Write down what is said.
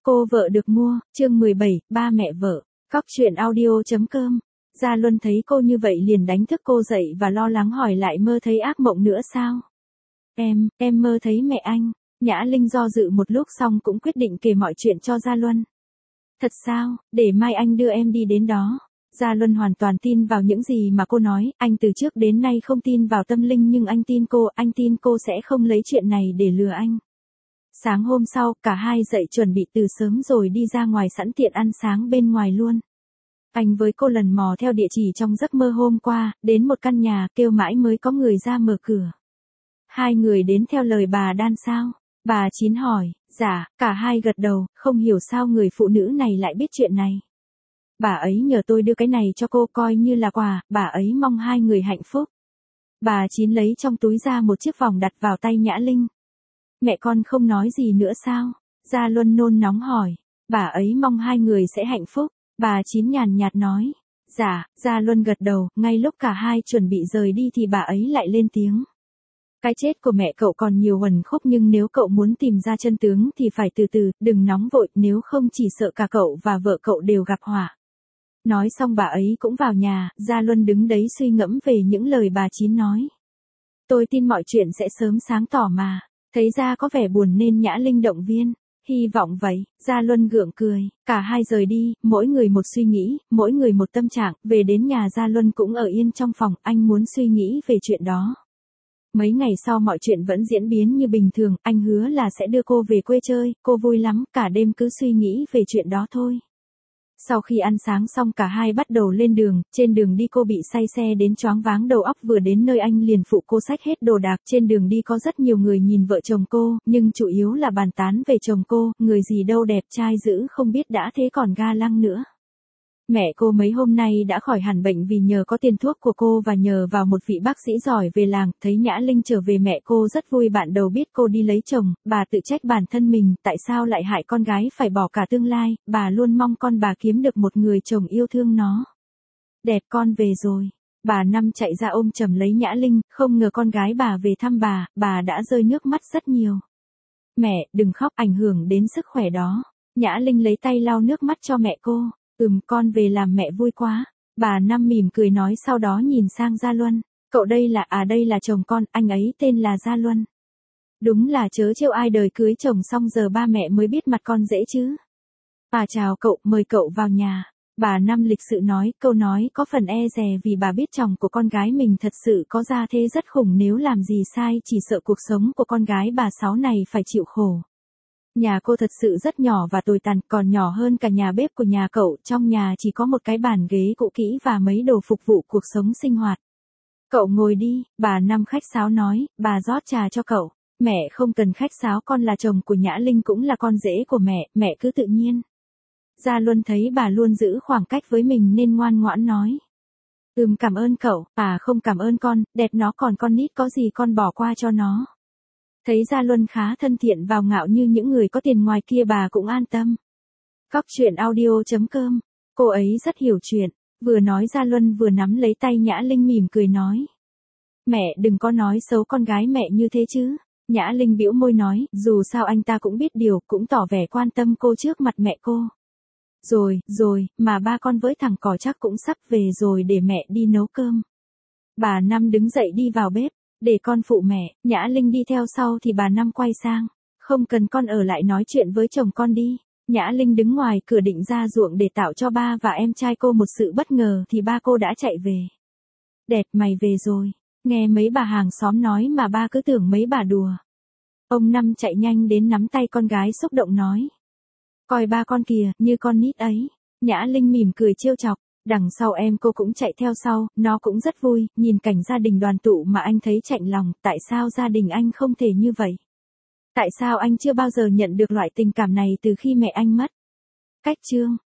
Cô vợ được mua, chương 17, ba mẹ vợ. Cóc truyện audio.com. Gia Luân thấy cô như vậy liền đánh thức cô dậy và lo lắng hỏi lại mơ thấy ác mộng nữa sao? Em mơ thấy mẹ anh. Nhã Linh do dự một lúc xong cũng quyết định kể mọi chuyện cho Gia Luân. Thật sao, để mai anh đưa em đi đến đó. Gia Luân hoàn toàn tin vào những gì mà cô nói, anh từ trước đến nay không tin vào tâm linh nhưng anh tin cô sẽ không lấy chuyện này để lừa anh. Sáng hôm sau, cả hai dậy chuẩn bị từ sớm rồi đi ra ngoài sẵn tiện ăn sáng bên ngoài luôn. Anh với cô lần mò theo địa chỉ trong giấc mơ hôm qua, đến một căn nhà, kêu mãi mới có người ra mở cửa. Hai người đến theo lời bà Đan sao? Bà Chín hỏi, dạ, cả hai gật đầu, không hiểu sao người phụ nữ này lại biết chuyện này. Bà ấy nhờ tôi đưa cái này cho cô coi như là quà, bà ấy mong hai người hạnh phúc. Bà Chín lấy trong túi ra một chiếc vòng đặt vào tay Nhã Linh. Mẹ con không nói gì nữa sao? Gia Luân nôn nóng hỏi. Bà ấy mong hai người sẽ hạnh phúc. Bà Chín nhàn nhạt nói. Dạ, Gia Luân gật đầu, ngay lúc cả hai chuẩn bị rời đi thì bà ấy lại lên tiếng. Cái chết của mẹ cậu còn nhiều uẩn khúc nhưng nếu cậu muốn tìm ra chân tướng thì phải từ từ, đừng nóng vội, nếu không chỉ sợ cả cậu và vợ cậu đều gặp họa. Nói xong bà ấy cũng vào nhà, Gia Luân đứng đấy suy ngẫm về những lời bà Chín nói. Tôi tin mọi chuyện sẽ sớm sáng tỏ mà. Thấy ra có vẻ buồn nên Nhã Linh động viên. Hy vọng vậy, Gia Luân gượng cười. Cả hai rời đi, mỗi người một suy nghĩ, mỗi người một tâm trạng. Về đến nhà Gia Luân cũng ở yên trong phòng, anh muốn suy nghĩ về chuyện đó. Mấy ngày sau mọi chuyện vẫn diễn biến như bình thường, anh hứa là sẽ đưa cô về quê chơi, cô vui lắm, cả đêm cứ suy nghĩ về chuyện đó thôi. Sau khi ăn sáng xong cả hai bắt đầu lên đường, trên đường đi cô bị say xe đến choáng váng đầu óc, vừa đến nơi anh liền phụ cô xách hết đồ đạc. Trên đường đi có rất nhiều người nhìn vợ chồng cô, nhưng chủ yếu là bàn tán về chồng cô, người gì đâu đẹp trai dữ không biết đã thế còn ga lăng nữa. Mẹ cô mấy hôm nay đã khỏi hẳn bệnh vì nhờ có tiền thuốc của cô và nhờ vào một vị bác sĩ giỏi về làng. Thấy Nhã Linh trở về mẹ cô rất vui, bạn đầu biết cô đi lấy chồng, bà tự trách bản thân mình, tại sao lại hại con gái phải bỏ cả tương lai, bà luôn mong con bà kiếm được một người chồng yêu thương nó. Đẹp con về rồi. Bà Năm chạy ra ôm chầm lấy Nhã Linh, không ngờ con gái bà về thăm bà đã rơi nước mắt rất nhiều. Mẹ, đừng khóc, ảnh hưởng đến sức khỏe đó. Nhã Linh lấy tay lau nước mắt cho mẹ cô. Con về làm mẹ vui quá. Bà Năm mỉm cười nói, sau đó nhìn sang Gia Luân. Cậu đây là chồng con, anh ấy tên là Gia Luân. Đúng là chớ trêu, ai đời cưới chồng xong giờ ba mẹ mới biết mặt con dễ chứ. Chào cậu, mời cậu vào nhà. Bà Năm lịch sự nói, câu nói có phần e dè vì bà biết chồng của con gái mình thật sự có gia thế rất khủng, nếu làm gì sai chỉ sợ cuộc sống của con gái bà Sáu này phải chịu khổ. Nhà cô thật sự rất nhỏ và tồi tàn, còn nhỏ hơn cả nhà bếp của nhà cậu, trong nhà chỉ có một cái bàn ghế cũ kỹ và mấy đồ phục vụ cuộc sống sinh hoạt. Cậu ngồi đi, bà Năm khách sáo nói, bà rót trà cho cậu. Mẹ không cần khách sáo, con là chồng của Nhã Linh cũng là con rể của mẹ cứ tự nhiên. Gia Luân thấy bà luôn giữ khoảng cách với mình nên ngoan ngoãn nói. Cảm ơn cậu, không cảm ơn con, đẹp nó còn con nít có gì con bỏ qua cho nó. Thấy Gia Luân khá thân thiện vào ngạo như những người có tiền ngoài kia, bà cũng an tâm. Cóc truyện audio.com. Cô ấy rất hiểu chuyện. Vừa nói Gia Luân vừa nắm lấy tay Nhã Linh mỉm cười nói. Mẹ đừng có nói xấu con gái mẹ như thế chứ. Nhã Linh bĩu môi nói, dù sao anh ta cũng biết điều, cũng tỏ vẻ quan tâm cô trước mặt mẹ cô. Rồi, mà ba con với thằng cò chắc cũng sắp về rồi, để mẹ đi nấu cơm. Bà Năm đứng dậy đi vào bếp. Để con phụ mẹ. Nhã Linh đi theo sau thì bà Năm quay sang. Không cần, con ở lại nói chuyện với chồng con đi. Nhã Linh đứng ngoài cửa định ra ruộng để tạo cho ba và em trai cô một sự bất ngờ thì ba cô đã chạy về. Đẹp, mày về rồi. Nghe mấy bà hàng xóm nói mà ba cứ tưởng mấy bà đùa. Ông Năm chạy nhanh đến nắm tay con gái xúc động nói. Coi ba con kìa, như con nít ấy. Nhã Linh mỉm cười trêu chọc. Đằng sau em cô cũng chạy theo sau, nó cũng rất vui, nhìn cảnh gia đình đoàn tụ mà anh thấy chạnh lòng, tại sao gia đình anh không thể như vậy? Tại sao anh chưa bao giờ nhận được loại tình cảm này từ khi mẹ anh mất? Cách chương